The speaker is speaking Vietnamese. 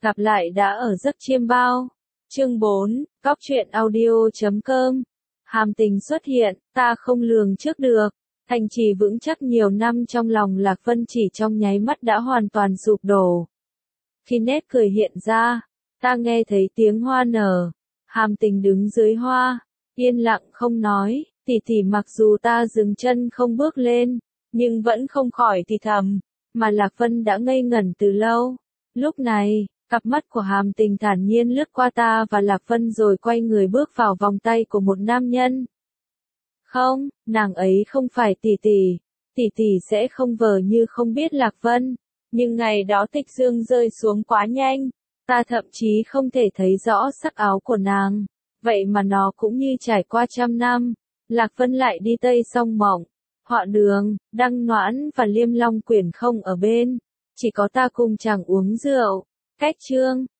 Gặp lại đã ở giấc chiêm bao. Chương 4, Cóc truyện audio.com. Hàm tình xuất hiện, ta không lường trước được. Thành trì vững chắc nhiều năm trong lòng Lạc Vân chỉ trong nháy mắt đã hoàn toàn sụp đổ. Khi nét cười hiện ra, ta nghe thấy tiếng hoa nở. Hàm tình đứng dưới hoa, yên lặng không nói. Tỷ tỷ mặc dù ta dừng chân không bước lên, nhưng vẫn không khỏi thì thầm, mà Lạc Vân đã ngây ngẩn từ lâu. Lúc này, cặp mắt của Hàm tình thản nhiên lướt qua ta và Lạc Vân rồi quay người bước vào vòng tay của một nam nhân. Không, nàng ấy không phải tỷ tỷ sẽ không vờ như không biết Lạc Vân, nhưng ngày đó tịch dương rơi xuống quá nhanh, ta thậm chí không thể thấy rõ sắc áo của nàng, vậy mà nó cũng như trải qua trăm năm. Lạc Vân lại đi Tây Song Mộng, Họa Đường, Đăng Noãn và Liêm Long Quyển không ở bên, chỉ có ta cùng chàng uống rượu. Cách chương